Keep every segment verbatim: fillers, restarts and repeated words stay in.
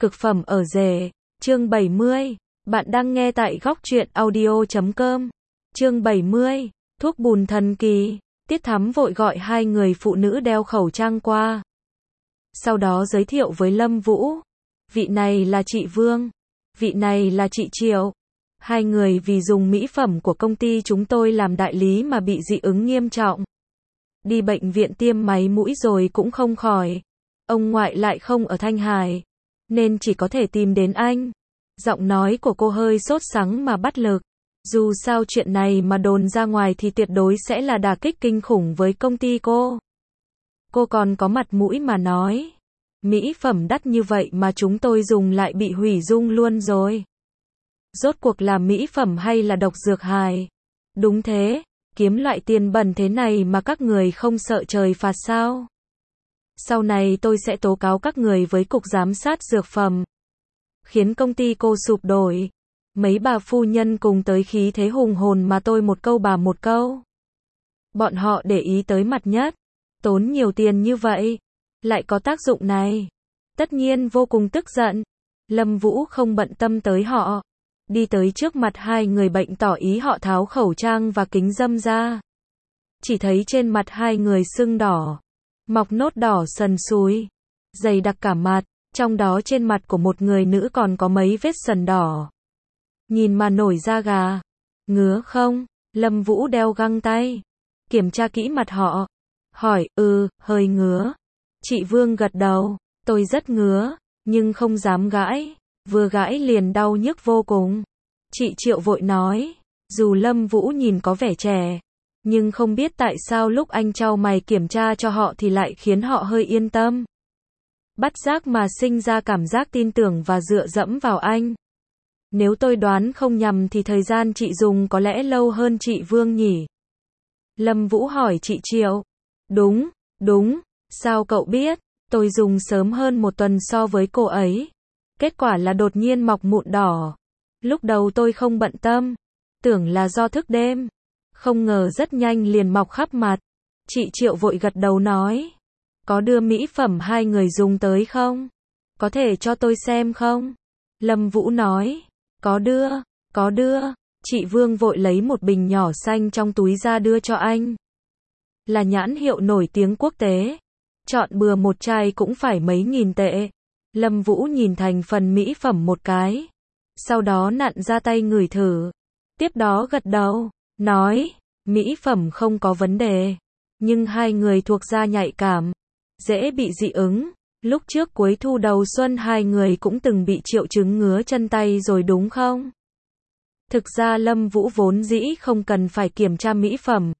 Cực phẩm ở rể, chương bảy mươi. Bạn đang nghe tại góc truyện audio chấm com. Chương bảy mươi, thuốc bùn thần kỳ. Tiết Thắm vội gọi hai người phụ nữ đeo khẩu trang qua. Sau đó giới thiệu với Lâm Vũ. Vị này là chị Vương. Vị này là chị Triệu. Hai người vì dùng mỹ phẩm của công ty chúng tôi làm đại lý mà bị dị ứng nghiêm trọng. Đi bệnh viện tiêm máy mũi rồi cũng không khỏi. Ông ngoại lại không ở Thanh Hải, nên chỉ có thể tìm đến anh. Giọng nói của cô hơi sốt sắng mà bắt lực. Dù sao chuyện này mà đồn ra ngoài thì tuyệt đối sẽ là đả kích kinh khủng với công ty cô. Cô còn có mặt mũi mà nói. Mỹ phẩm đắt như vậy mà chúng tôi dùng lại bị hủy dung luôn rồi. Rốt cuộc là mỹ phẩm hay là độc dược hài? Đúng thế, kiếm loại tiền bẩn thế này mà các người không sợ trời phạt sao? Sau này tôi sẽ tố cáo các người với cục giám sát dược phẩm. Khiến công ty cô sụp đổ. Mấy bà phu nhân cùng tới khí thế hùng hồn mà tôi một câu bà một câu. Bọn họ để ý tới mặt nhất. Tốn nhiều tiền như vậy, lại có tác dụng này. Tất nhiên vô cùng tức giận. Lâm Vũ không bận tâm tới họ. Đi tới trước mặt hai người bệnh tỏ ý họ tháo khẩu trang và kính râm ra. Chỉ thấy trên mặt hai người sưng đỏ, mọc nốt đỏ sần sùi, dày đặc cả mặt, trong đó trên mặt của một người nữ còn có mấy vết sần đỏ. Nhìn mà nổi da gà. Ngứa không? Lâm Vũ đeo găng tay, kiểm tra kỹ mặt họ. Hỏi, ừ, hơi ngứa. Chị Vương gật đầu, tôi rất ngứa, nhưng không dám gãi. Vừa gãi liền đau nhức vô cùng. Chị Triệu vội nói, dù Lâm Vũ nhìn có vẻ trẻ, nhưng không biết tại sao lúc anh chau mày kiểm tra cho họ thì lại khiến họ hơi yên tâm. Bắt giác mà sinh ra cảm giác tin tưởng và dựa dẫm vào anh. Nếu tôi đoán không nhầm thì thời gian chị dùng có lẽ lâu hơn chị Vương nhỉ? Lâm Vũ hỏi chị Triệu. Đúng, đúng, sao cậu biết? Tôi dùng sớm hơn một tuần so với cô ấy. Kết quả là đột nhiên mọc mụn đỏ. Lúc đầu tôi không bận tâm, tưởng là do thức đêm. Không ngờ rất nhanh liền mọc khắp mặt. Chị Triệu vội gật đầu nói. Có đưa mỹ phẩm hai người dùng tới không? Có thể cho tôi xem không? Lâm Vũ nói. Có đưa, có đưa. Chị Vương vội lấy một bình nhỏ xanh trong túi ra đưa cho anh. Là nhãn hiệu nổi tiếng quốc tế. Chọn bừa một chai cũng phải mấy nghìn tệ. Lâm Vũ nhìn thành phần mỹ phẩm một cái. Sau đó nặn ra tay ngửi thử. Tiếp đó gật đầu, nói, mỹ phẩm không có vấn đề. Nhưng hai người thuộc da nhạy cảm, dễ bị dị ứng. Lúc trước cuối thu đầu xuân hai người cũng từng bị triệu chứng ngứa chân tay rồi đúng không? Thực ra Lâm Vũ vốn dĩ không cần phải kiểm tra mỹ phẩm.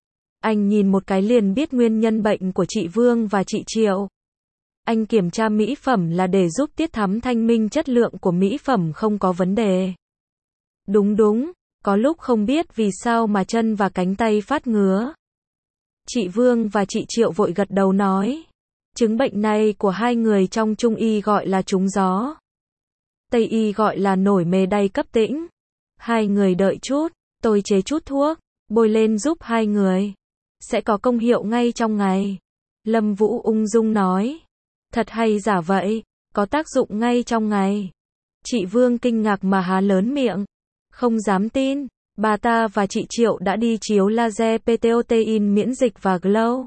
Anh nhìn một cái liền biết nguyên nhân bệnh của chị Vương và chị Triệu. Anh kiểm tra mỹ phẩm là để giúp Tiết Thắm thanh minh chất lượng của mỹ phẩm không có vấn đề. Đúng đúng, có lúc không biết vì sao mà chân và cánh tay phát ngứa. Chị Vương và chị Triệu vội gật đầu nói. Chứng bệnh này của hai người trong Trung y gọi là trúng gió. Tây y gọi là nổi mề đay cấp tĩnh. Hai người đợi chút, tôi chế chút thuốc, bôi lên giúp hai người. Sẽ có công hiệu ngay trong ngày. Lâm Vũ ung dung nói. Thật hay giả vậy, có tác dụng ngay trong ngày. Chị Vương kinh ngạc mà há lớn miệng. Không dám tin, bà ta và chị Triệu đã đi chiếu laser protein miễn dịch và glow.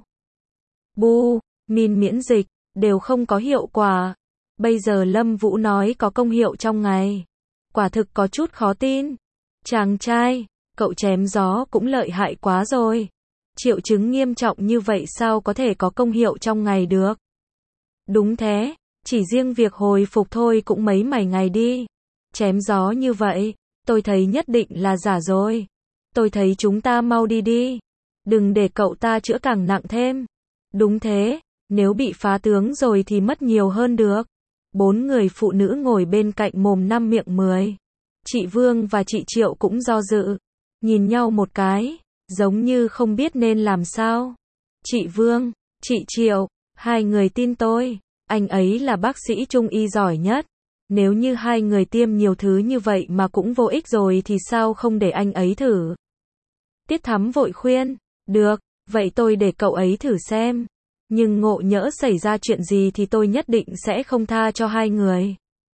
Bu, min miễn dịch, đều không có hiệu quả. Bây giờ Lâm Vũ nói có công hiệu trong ngày. Quả thực có chút khó tin. Chàng trai, cậu chém gió cũng lợi hại quá rồi. Triệu chứng nghiêm trọng như vậy sao có thể có công hiệu trong ngày được? Đúng thế, chỉ riêng việc hồi phục thôi cũng mấy mày ngày đi. Chém gió như vậy, tôi thấy nhất định là giả rồi. Tôi thấy chúng ta mau đi đi. Đừng để cậu ta chữa càng nặng thêm. Đúng thế, nếu bị phá tướng rồi thì mất nhiều hơn được. Bốn người phụ nữ ngồi bên cạnh mồm năm miệng mười. Chị Vương và chị Triệu cũng do dự. Nhìn nhau một cái, giống như không biết nên làm sao. Chị Vương, chị Triệu, hai người tin tôi, anh ấy là bác sĩ Trung y giỏi nhất. Nếu như hai người tiêm nhiều thứ như vậy mà cũng vô ích rồi thì sao không để anh ấy thử? Tiết Thắm vội khuyên, được, vậy tôi để cậu ấy thử xem. Nhưng ngộ nhỡ xảy ra chuyện gì thì tôi nhất định sẽ không tha cho hai người.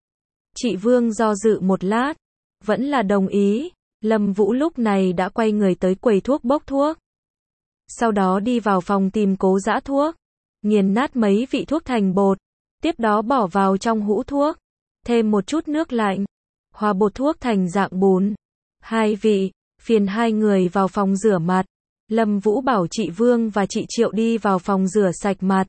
Chị Vương do dự một lát, vẫn là đồng ý. Lâm Vũ lúc này đã quay người tới quầy thuốc bốc thuốc. Sau đó đi vào phòng tìm Cố giã thuốc, nghiền nát mấy vị thuốc thành bột, tiếp đó bỏ vào trong hũ thuốc, thêm một chút nước lạnh, hòa bột thuốc thành dạng bùn. Hai vị, phiền hai người vào phòng rửa mặt. Lâm Vũ bảo chị Vương và chị Triệu đi vào phòng rửa sạch mặt.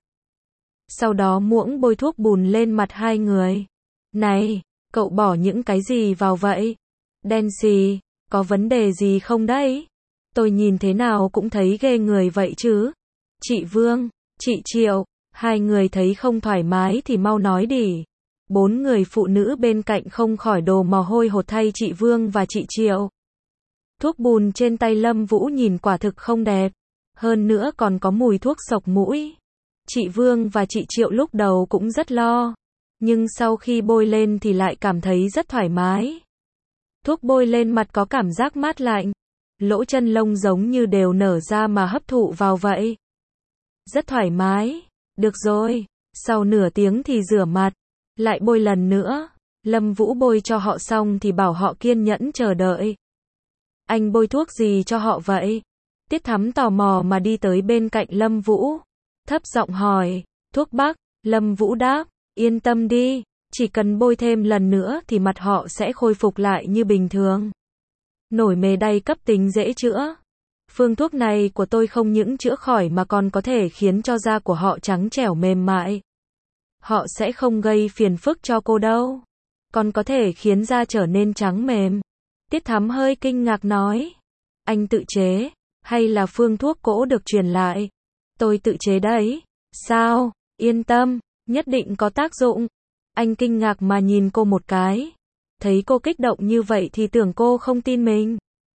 Sau đó muỗng bôi thuốc bùn lên mặt hai người. Này, cậu bỏ những cái gì vào vậy? Đen xì, có vấn đề gì không đấy? Tôi nhìn thế nào cũng thấy ghê người vậy chứ. Chị Vương, chị Triệu, hai người thấy không thoải mái thì mau nói đi. Bốn người phụ nữ bên cạnh không khỏi đổ mồ hôi hột thay chị Vương và chị Triệu. Thuốc bùn trên tay Lâm Vũ nhìn quả thực không đẹp, hơn nữa còn có mùi thuốc sộc mũi. Chị Vương và chị Triệu lúc đầu cũng rất lo, nhưng sau khi bôi lên thì lại cảm thấy rất thoải mái. Thuốc bôi lên mặt có cảm giác mát lạnh, lỗ chân lông giống như đều nở ra mà hấp thụ vào vậy. Rất thoải mái. Được rồi, sau nửa tiếng thì rửa mặt, lại bôi lần nữa. Lâm Vũ bôi cho họ xong thì bảo họ kiên nhẫn chờ đợi. Anh bôi thuốc gì cho họ vậy? Tiết Thắm tò mò mà đi tới bên cạnh Lâm Vũ, thấp giọng hỏi. Thuốc bắc. Lâm Vũ đáp, yên tâm đi, chỉ cần bôi thêm lần nữa thì mặt họ sẽ khôi phục lại như bình thường. Nổi mề đay cấp tính dễ chữa. Phương thuốc này của tôi không những chữa khỏi mà còn có thể khiến cho da của họ trắng trẻo mềm mại. Họ sẽ không gây phiền phức cho cô đâu, còn có thể khiến da trở nên trắng mềm. Tiết Thắm hơi kinh ngạc nói. Anh tự chế, hay là phương thuốc cũ được truyền lại? Tôi tự chế đấy. Sao? Yên tâm, nhất định có tác dụng. Anh kinh ngạc mà nhìn cô một cái. Thấy cô kích động như vậy thì tưởng cô không tin mình.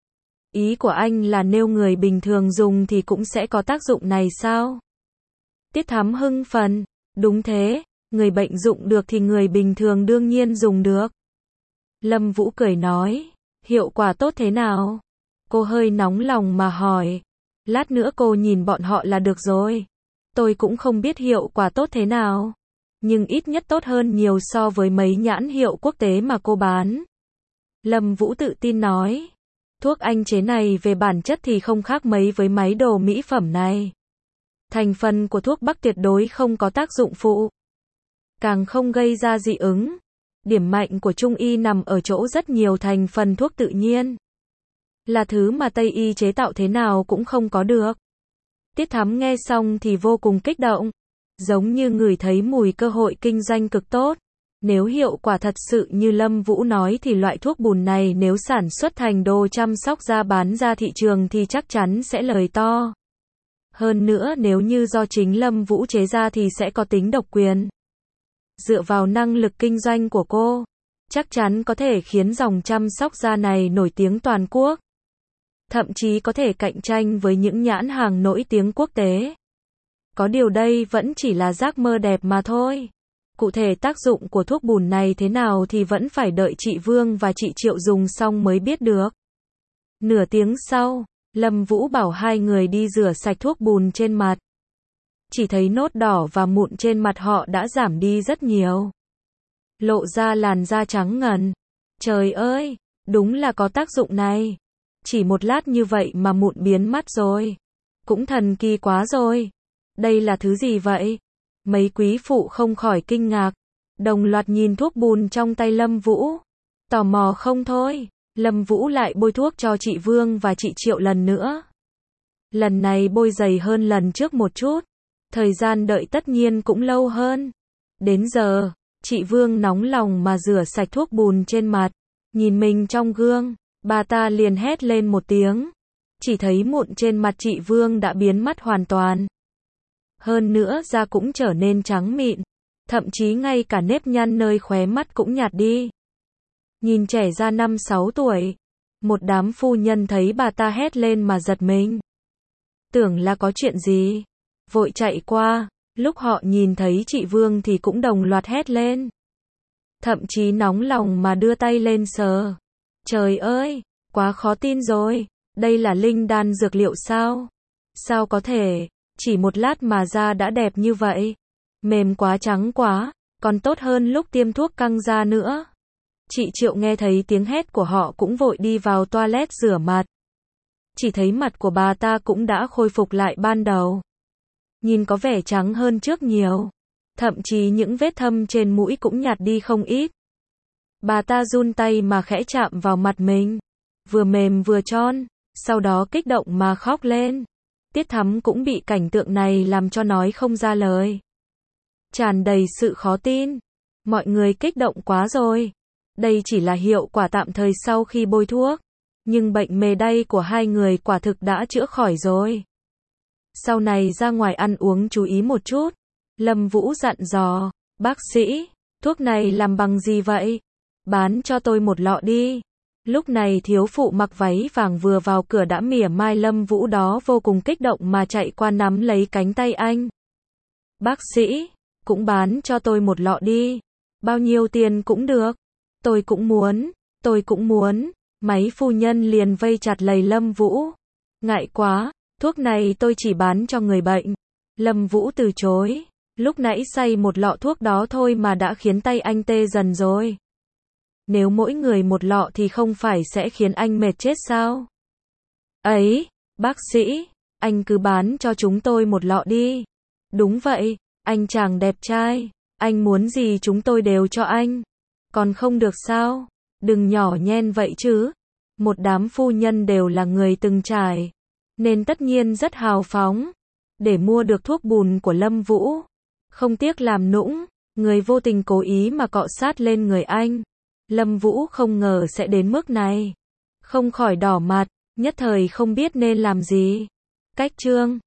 Ý của anh là nếu người bình thường dùng thì cũng sẽ có tác dụng này sao? Tiết Thắm hưng phấn. Đúng thế, người bệnh dụng được thì người bình thường đương nhiên dùng được. Lâm Vũ cười nói. Hiệu quả tốt thế nào? Cô hơi nóng lòng mà hỏi. Lát nữa cô nhìn bọn họ là được rồi. Tôi cũng không biết hiệu quả tốt thế nào, nhưng ít nhất tốt hơn nhiều so với mấy nhãn hiệu quốc tế mà cô bán. Lâm Vũ tự tin nói. Thuốc anh chế này về bản chất thì không khác mấy với máy đồ mỹ phẩm này. Thành phần của thuốc bắc tuyệt đối không có tác dụng phụ, càng không gây ra dị ứng. Điểm mạnh của Trung y nằm ở chỗ rất nhiều thành phần thuốc tự nhiên, là thứ mà Tây y chế tạo thế nào cũng không có được. Tiết Thắm nghe xong thì vô cùng kích động, giống như ngửi thấy mùi cơ hội kinh doanh cực tốt. Nếu hiệu quả thật sự như Lâm Vũ nói thì loại thuốc bùn này nếu sản xuất thành đồ chăm sóc da bán ra thị trường thì chắc chắn sẽ lời to. Hơn nữa nếu như do chính Lâm Vũ chế ra thì sẽ có tính độc quyền. Dựa vào năng lực kinh doanh của cô, chắc chắn có thể khiến dòng chăm sóc da này nổi tiếng toàn quốc. Thậm chí có thể cạnh tranh với những nhãn hàng nổi tiếng quốc tế. Có điều đây vẫn chỉ là giấc mơ đẹp mà thôi. Cụ thể tác dụng của thuốc bùn này thế nào thì vẫn phải đợi chị Vương và chị Triệu dùng xong mới biết được. Nửa tiếng sau, Lâm Vũ bảo hai người đi rửa sạch thuốc bùn trên mặt. Chỉ thấy nốt đỏ và mụn trên mặt họ đã giảm đi rất nhiều, lộ ra làn da trắng ngần. Trời ơi, đúng là có tác dụng này. Chỉ một lát như vậy mà mụn biến mất rồi. Cũng thần kỳ quá rồi. Đây là thứ gì vậy? Mấy quý phụ không khỏi kinh ngạc, đồng loạt nhìn thuốc bùn trong tay Lâm Vũ. Tò mò không thôi, Lâm Vũ lại bôi thuốc cho chị Vương và chị Triệu lần nữa. Lần này bôi dày hơn lần trước một chút, thời gian đợi tất nhiên cũng lâu hơn. Đến giờ, chị Vương nóng lòng mà rửa sạch thuốc bùn trên mặt, nhìn mình trong gương, bà ta liền hét lên một tiếng. Chỉ thấy mụn trên mặt chị Vương đã biến mất hoàn toàn. Hơn nữa da cũng trở nên trắng mịn, thậm chí ngay cả nếp nhăn nơi khóe mắt cũng nhạt đi. Nhìn trẻ ra năm sáu tuổi, một đám phu nhân thấy bà ta hét lên mà giật mình. Tưởng là có chuyện gì, vội chạy qua, lúc họ nhìn thấy chị Vương thì cũng đồng loạt hét lên. Thậm chí nóng lòng mà đưa tay lên sờ. Trời ơi, quá khó tin rồi, đây là linh đan dược liệu sao? Sao có thể, chỉ một lát mà da đã đẹp như vậy? Mềm quá, trắng quá, còn tốt hơn lúc tiêm thuốc căng da nữa. Chị Triệu nghe thấy tiếng hét của họ cũng vội đi vào toilet rửa mặt. Chỉ thấy mặt của bà ta cũng đã khôi phục lại ban đầu. Nhìn có vẻ trắng hơn trước nhiều. Thậm chí những vết thâm trên mũi cũng nhạt đi không ít. Bà ta run tay mà khẽ chạm vào mặt mình. Vừa mềm vừa tròn. Sau đó kích động mà khóc lên. Tiết Thắm cũng bị cảnh tượng này làm cho nói không ra lời. Tràn đầy sự khó tin. Mọi người kích động quá rồi. Đây chỉ là hiệu quả tạm thời sau khi bôi thuốc. Nhưng bệnh mề đay của hai người quả thực đã chữa khỏi rồi. Sau này ra ngoài ăn uống chú ý một chút. Lâm Vũ dặn dò. Bác sĩ, thuốc này làm bằng gì vậy? Bán cho tôi một lọ đi. Lúc này thiếu phụ mặc váy vàng vừa vào cửa đã mỉa mai Lâm Vũ đó vô cùng kích động mà chạy qua nắm lấy cánh tay anh. Bác sĩ, cũng bán cho tôi một lọ đi. Bao nhiêu tiền cũng được. Tôi cũng muốn, tôi cũng muốn. Máy phu nhân liền vây chặt lấy Lâm Vũ. Ngại quá, thuốc này tôi chỉ bán cho người bệnh. Lâm Vũ từ chối. Lúc nãy xay một lọ thuốc đó thôi mà đã khiến tay anh tê dần rồi. Nếu mỗi người một lọ thì không phải sẽ khiến anh mệt chết sao? Ấy, bác sĩ, anh cứ bán cho chúng tôi một lọ đi. Đúng vậy, anh chàng đẹp trai, anh muốn gì chúng tôi đều cho anh. Còn không được sao? Đừng nhỏ nhen vậy chứ. Một đám phu nhân đều là người từng trải, nên tất nhiên rất hào phóng. Để mua được thuốc bùn của Lâm Vũ, không tiếc làm nũng, người vô tình cố ý mà cọ sát lên người anh. Lâm Vũ không ngờ sẽ đến mức này. Không khỏi đỏ mặt, nhất thời không biết nên làm gì. Cách chương